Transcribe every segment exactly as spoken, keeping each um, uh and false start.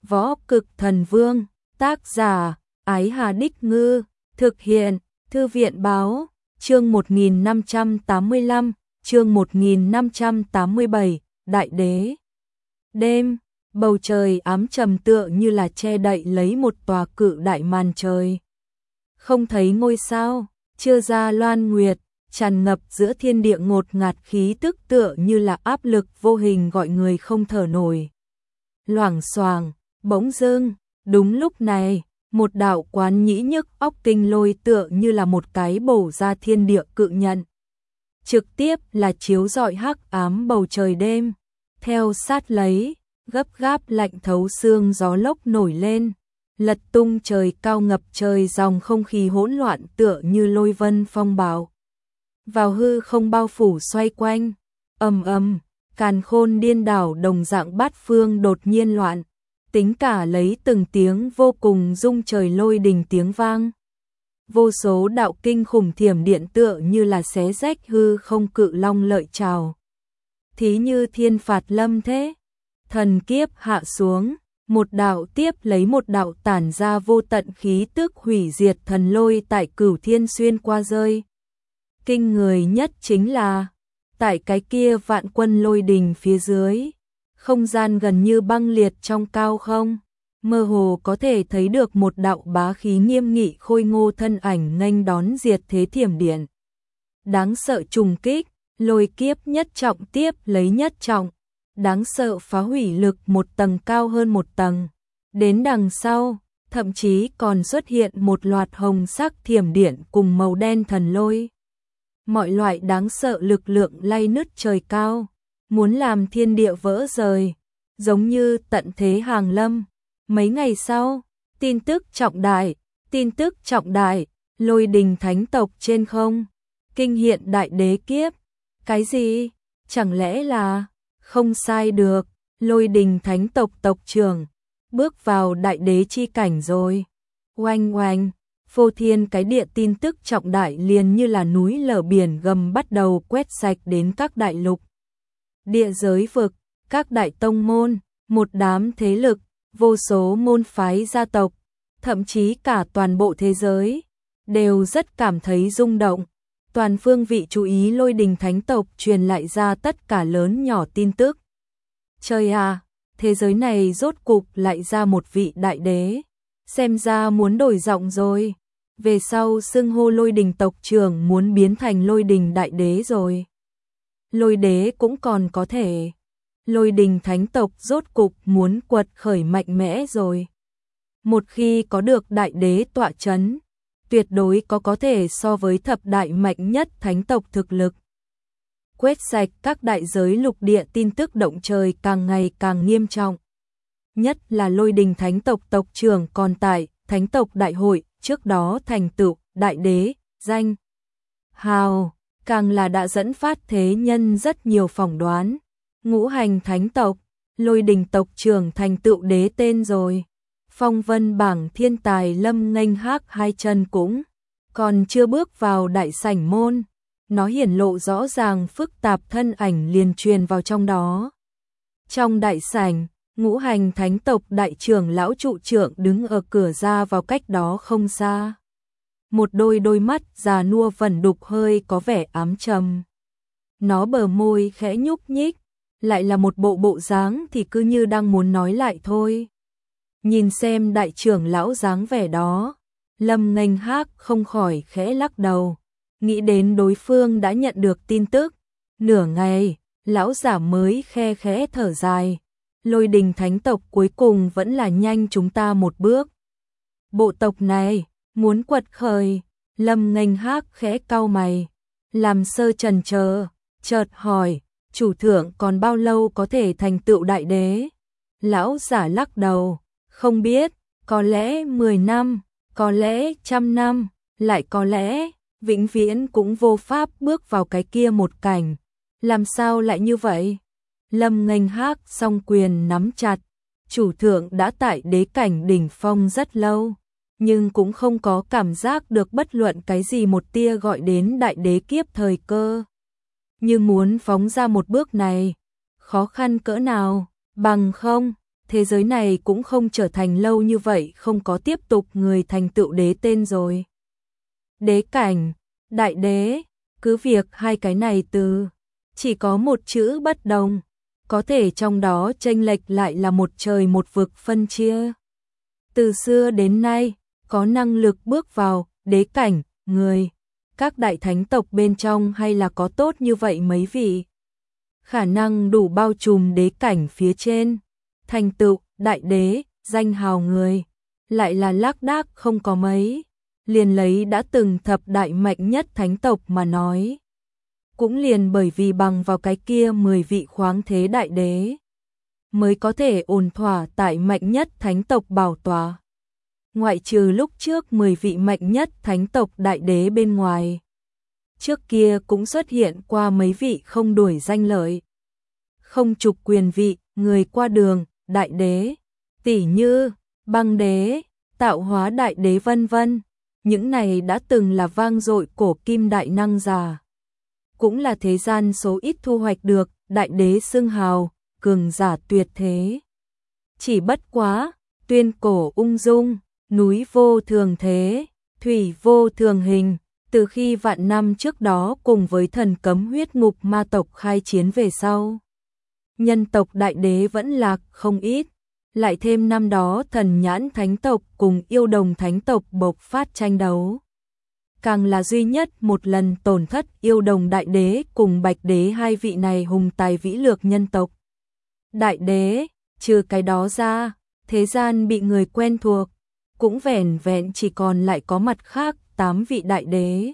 Võ Cực Thần Vương, tác giả, Ái Hà Đích Ngư, thực hiện, Thư viện Báo, chương một nghìn năm trăm tám mươi lăm, chương một nghìn năm trăm tám mươi bảy, Đại Đế. Đêm, bầu trời ám trầm tựa như là che đậy lấy một tòa cự đại màn trời. Không thấy ngôi sao, chưa ra loan nguyệt, tràn ngập giữa thiên địa ngột ngạt khí tức tựa như là áp lực vô hình gọi người không thở nổi. Loảng xoảng, bỗng dưng, đúng lúc này, một đạo quán nhĩ nhức óc kinh lôi tựa như là một cái bổ ra thiên địa cự nhận. Trực tiếp là chiếu rọi hắc ám bầu trời đêm, theo sát lấy, gấp gáp lạnh thấu xương gió lốc nổi lên, lật tung trời cao ngập trời dòng không khí hỗn loạn tựa như lôi vân phong bạo. Vào hư không bao phủ xoay quanh, ầm ầm, càn khôn điên đảo đồng dạng bát phương đột nhiên loạn, tính cả lấy từng tiếng vô cùng rung trời lôi đình tiếng vang. Vô số đạo kinh khủng thiểm điện tựa như là xé rách hư không cự long lợi trào. Thí như thiên phạt lâm thế, thần kiếp hạ xuống, một đạo tiếp lấy một đạo tản ra vô tận khí tức hủy diệt thần lôi tại cửu thiên xuyên qua rơi. Kinh người nhất chính là, tại cái kia vạn quân lôi đình phía dưới, không gian gần như băng liệt trong cao không, mơ hồ có thể thấy được một đạo bá khí nghiêm nghị khôi ngô thân ảnh nghênh đón diệt thế thiểm điện. Đáng sợ trùng kích, lôi kiếp nhất trọng tiếp lấy nhất trọng, đáng sợ phá hủy lực một tầng cao hơn một tầng. Đến đằng sau, thậm chí còn xuất hiện một loạt hồng sắc thiểm điện cùng màu đen thần lôi. Mọi loại đáng sợ lực lượng lay nứt trời cao, muốn làm thiên địa vỡ rời, giống như tận thế hàng lâm. Mấy ngày sau, tin tức trọng đại, tin tức trọng đại, lôi đình thánh tộc trên không, kinh hiện đại đế kiếp. Cái gì? Chẳng lẽ là, không sai được, lôi đình thánh tộc tộc trưởng, bước vào đại đế chi cảnh rồi. Oanh oanh, phô thiên cái địa tin tức trọng đại liền như là núi lở biển gầm bắt đầu quét sạch đến các đại lục. Địa giới vực, các đại tông môn, một đám thế lực, vô số môn phái gia tộc, thậm chí cả toàn bộ thế giới, đều rất cảm thấy rung động. Toàn phương vị chú ý lôi đình thánh tộc truyền lại ra tất cả lớn nhỏ tin tức. Trời à, thế giới này rốt cục lại ra một vị đại đế, xem ra muốn đổi giọng rồi. Về sau xưng hô lôi đình tộc trưởng muốn biến thành lôi đình đại đế rồi. Lôi đế cũng còn có thể. Lôi đình thánh tộc rốt cục muốn quật khởi mạnh mẽ rồi. Một khi có được đại đế tọa chấn, tuyệt đối có có thể so với thập đại mạnh nhất thánh tộc thực lực. Quét sạch các đại giới lục địa tin tức động trời càng ngày càng nghiêm trọng. Nhất là lôi đình thánh tộc tộc trưởng còn tại thánh tộc đại hội trước đó thành tựu đại đế, danh hào, càng là đã dẫn phát thế nhân rất nhiều phỏng đoán. Ngũ hành thánh tộc, lôi đình tộc trưởng thành tựu đế tên rồi. Phong vân bảng thiên tài lâm nghênh hác hai chân cũng còn chưa bước vào đại sảnh môn, nó hiển lộ rõ ràng phức tạp thân ảnh liền truyền vào trong đó. Trong đại sảnh, ngũ hành thánh tộc đại trưởng lão trụ trưởng đứng ở cửa ra vào cách đó không xa. Một đôi đôi mắt già nua vẩn đục hơi có vẻ ám trầm. Nó bờ môi khẽ nhúc nhích, lại là một bộ bộ dáng thì cứ như đang muốn nói lại thôi. Nhìn xem đại trưởng lão dáng vẻ đó, Lâm nghênh hác không khỏi khẽ lắc đầu, nghĩ đến đối phương đã nhận được tin tức. Nửa ngày, lão giả mới khe khẽ thở dài, lôi đình thánh tộc cuối cùng vẫn là nhanh chúng ta một bước. Bộ tộc này, muốn quật khởi, Lâm nghênh hác khẽ cau mày, làm sơ chần chờ, chợt hỏi, chủ thượng còn bao lâu có thể thành tựu đại đế? Lão giả lắc đầu, không biết, có lẽ mười năm, có lẽ trăm năm, lại có lẽ vĩnh viễn cũng vô pháp bước vào cái kia một cảnh. Làm sao lại như vậy? Lâm nghênh hác song quyền nắm chặt, chủ thượng đã tại đế cảnh đỉnh phong rất lâu, nhưng cũng không có cảm giác được bất luận cái gì một tia gọi đến đại đế kiếp thời cơ. Như muốn phóng ra một bước này, khó khăn cỡ nào, bằng không, thế giới này cũng không trở thành lâu như vậy không có tiếp tục người thành tựu đế tên rồi. Đế cảnh, đại đế, cứ việc hai cái này từ chỉ có một chữ bất đồng, có thể trong đó chênh lệch lại là một trời một vực phân chia. Từ xưa đến nay, có năng lực bước vào đế cảnh, người, các đại thánh tộc bên trong hay là có tốt như vậy mấy vị. Khả năng đủ bao trùm đế cảnh phía trên, thành tựu, đại đế, danh hào người, lại là lác đác không có mấy. Liền lấy đã từng thập đại mạnh nhất thánh tộc mà nói. Cũng liền bởi vì bằng vào cái kia mười vị khoáng thế đại đế, mới có thể ổn thỏa tại mạnh nhất thánh tộc bảo tòa. Ngoại trừ lúc trước mười vị mạnh nhất thánh tộc đại đế bên ngoài. Trước kia cũng xuất hiện qua mấy vị không đuổi danh lợi, không trục quyền vị, người qua đường, đại đế, tỷ như, băng đế, tạo hóa đại đế vân vân. Những này đã từng là vang dội cổ kim đại năng giả. Cũng là thế gian số ít thu hoạch được, đại đế xưng hào, cường giả tuyệt thế. Chỉ bất quá, tuyên cổ ung dung, núi vô thường thế, thủy vô thường hình. Từ khi vạn năm trước đó cùng với thần cấm huyết ngục ma tộc khai chiến về sau, nhân tộc đại đế vẫn lạc không ít, lại thêm năm đó thần nhãn thánh tộc cùng yêu đồng thánh tộc bộc phát tranh đấu. Càng là duy nhất một lần tổn thất yêu đồng đại đế cùng bạch đế hai vị này hùng tài vĩ lược nhân tộc. Đại đế, trừ cái đó ra, thế gian bị người quen thuộc, cũng vẻn vẹn chỉ còn lại có mặt khác tám vị đại đế.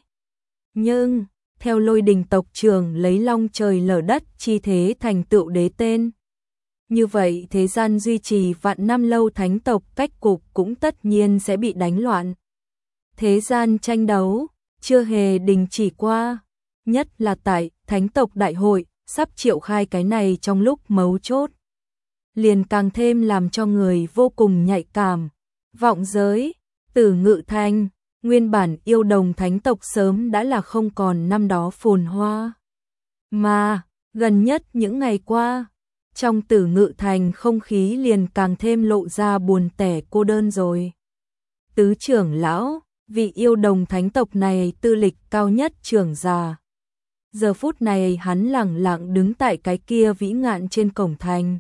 Nhưng, theo Lôi Đình tộc trưởng lấy long trời lở đất chi thế thành tựu đế tên. Như vậy thế gian duy trì vạn năm lâu thánh tộc cách cục cũng tất nhiên sẽ bị đánh loạn. Thế gian tranh đấu, chưa hề đình chỉ qua, nhất là tại thánh tộc đại hội, sắp triệu khai cái này trong lúc mấu chốt. Liền càng thêm làm cho người vô cùng nhạy cảm. Vọng giới, Tử Ngự Thành, nguyên bản yêu đồng thánh tộc sớm đã là không còn năm đó phồn hoa. Mà, gần nhất những ngày qua, trong Tử Ngự Thành không khí liền càng thêm lộ ra buồn tẻ cô đơn rồi. Tứ trưởng lão, vị yêu đồng thánh tộc này tư lịch cao nhất trưởng già. Giờ phút này hắn lẳng lặng đứng tại cái kia vĩ ngạn trên cổng thành.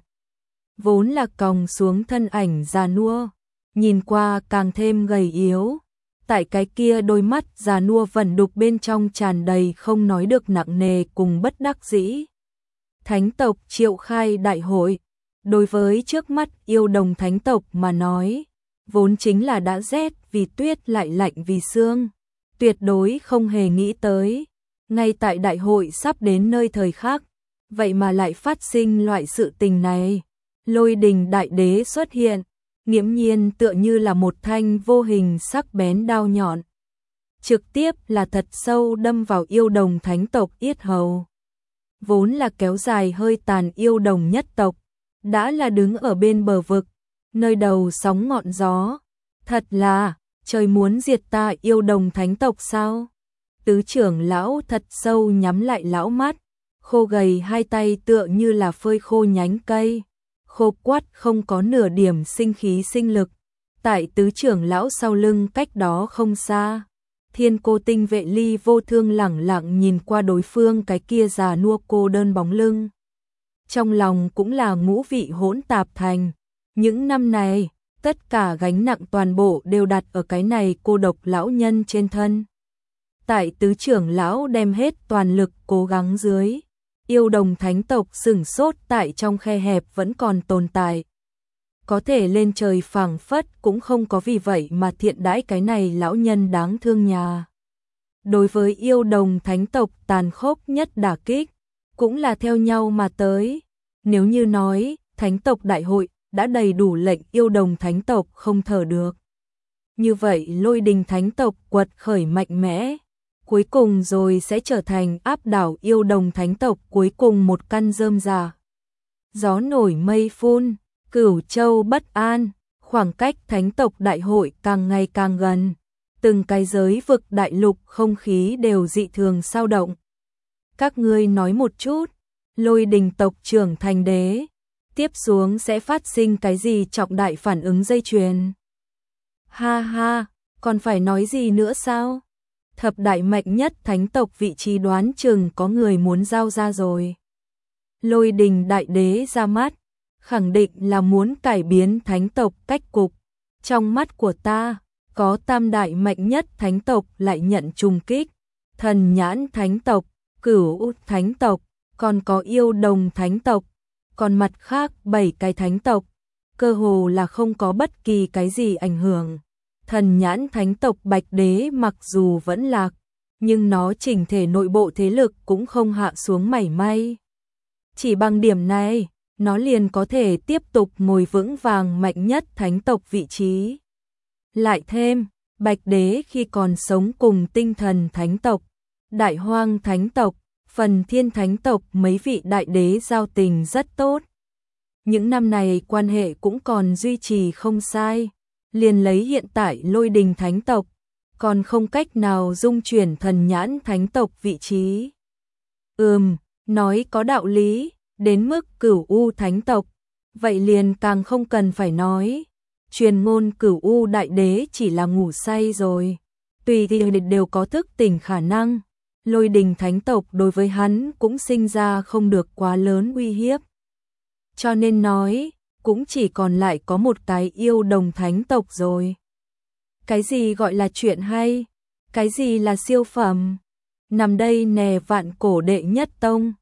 Vốn là còng xuống thân ảnh già nua, nhìn qua càng thêm gầy yếu. Tại cái kia đôi mắt già nua vẩn đục bên trong tràn đầy không nói được nặng nề cùng bất đắc dĩ. Thánh tộc triệu khai đại hội, đối với trước mắt yêu đồng thánh tộc mà nói, vốn chính là đã rét vì tuyết lại lạnh vì sương, tuyệt đối không hề nghĩ tới. Ngay tại đại hội sắp đến nơi thời khắc, vậy mà lại phát sinh loại sự tình này. Lôi Đình đại đế xuất hiện, nghiễm nhiên tựa như là một thanh vô hình sắc bén đao nhọn, trực tiếp là thật sâu đâm vào yêu đồng thánh tộc yết hầu. Vốn là kéo dài hơi tàn yêu đồng nhất tộc, đã là đứng ở bên bờ vực, nơi đầu sóng ngọn gió. Thật là, trời muốn diệt ta yêu đồng thánh tộc sao? Tứ trưởng lão thật sâu nhắm lại lão mắt, khô gầy hai tay tựa như là phơi khô nhánh cây, khô quắt không có nửa điểm sinh khí sinh lực. Tại tứ trưởng lão sau lưng cách đó không xa, Thiên Cô Tinh vệ ly vô thương lẳng lặng nhìn qua đối phương cái kia già nua cô đơn bóng lưng. Trong lòng cũng là ngũ vị hỗn tạp thành. Những năm này, tất cả gánh nặng toàn bộ đều đặt ở cái này cô độc lão nhân trên thân. Tại tứ trưởng lão đem hết toàn lực cố gắng dưới, yêu đồng thánh tộc sửng sốt tại trong khe hẹp vẫn còn tồn tại. Có thể lên trời phảng phất cũng không có vì vậy mà thiện đãi cái này lão nhân đáng thương nhà. Đối với yêu đồng thánh tộc tàn khốc nhất đả kích, cũng là theo nhau mà tới. Nếu như nói, thánh tộc đại hội đã đầy đủ lệnh yêu đồng thánh tộc không thở được. Như vậy Lôi Đình thánh tộc quật khởi mạnh mẽ, cuối cùng rồi sẽ trở thành áp đảo yêu đồng thánh tộc cuối cùng một căn rơm rà. Gió nổi mây phun, Cửu Châu bất an, khoảng cách thánh tộc đại hội càng ngày càng gần. Từng cái giới vực đại lục không khí đều dị thường sao động. Các ngươi nói một chút, Lôi Đình tộc trưởng thành đế, tiếp xuống sẽ phát sinh cái gì trọng đại phản ứng dây chuyền. Ha ha, còn phải nói gì nữa sao? Thập đại mạnh nhất thánh tộc vị trí đoán chừng có người muốn giao ra rồi. Lôi Đình đại đế ra mắt, khẳng định là muốn cải biến thánh tộc cách cục. Trong mắt của ta, có tam đại mạnh nhất thánh tộc lại nhận trùng kích. Thần nhãn thánh tộc, cửu thánh tộc, còn có yêu đồng thánh tộc, còn mặt khác bảy cái thánh tộc, cơ hồ là không có bất kỳ cái gì ảnh hưởng. Thần nhãn thánh tộc Bạch Đế mặc dù vẫn lạc, nhưng nó chỉnh thể nội bộ thế lực cũng không hạ xuống mảy may. Chỉ bằng điểm này, nó liền có thể tiếp tục ngồi vững vàng mạnh nhất thánh tộc vị trí. Lại thêm, Bạch Đế khi còn sống cùng tinh thần thánh tộc, đại hoang thánh tộc, phần thiên thánh tộc mấy vị đại đế giao tình rất tốt. Những năm này quan hệ cũng còn duy trì không sai, liền lấy hiện tại Lôi Đình thánh tộc, còn không cách nào dung chuyển thần nhãn thánh tộc vị trí. Ừm, nói có đạo lý, đến mức cửu u thánh tộc, vậy liền càng không cần phải nói. Truyền ngôn cửu u đại đế chỉ là ngủ say rồi, tùy thì đều có thức tỉnh khả năng. Lôi Đình thánh tộc đối với hắn cũng sinh ra không được quá lớn uy hiếp. Cho nên nói, cũng chỉ còn lại có một cái yêu đồng thánh tộc rồi. Cái gì gọi là chuyện hay? Cái gì là siêu phẩm? Nằm đây nè vạn cổ đệ nhất tông,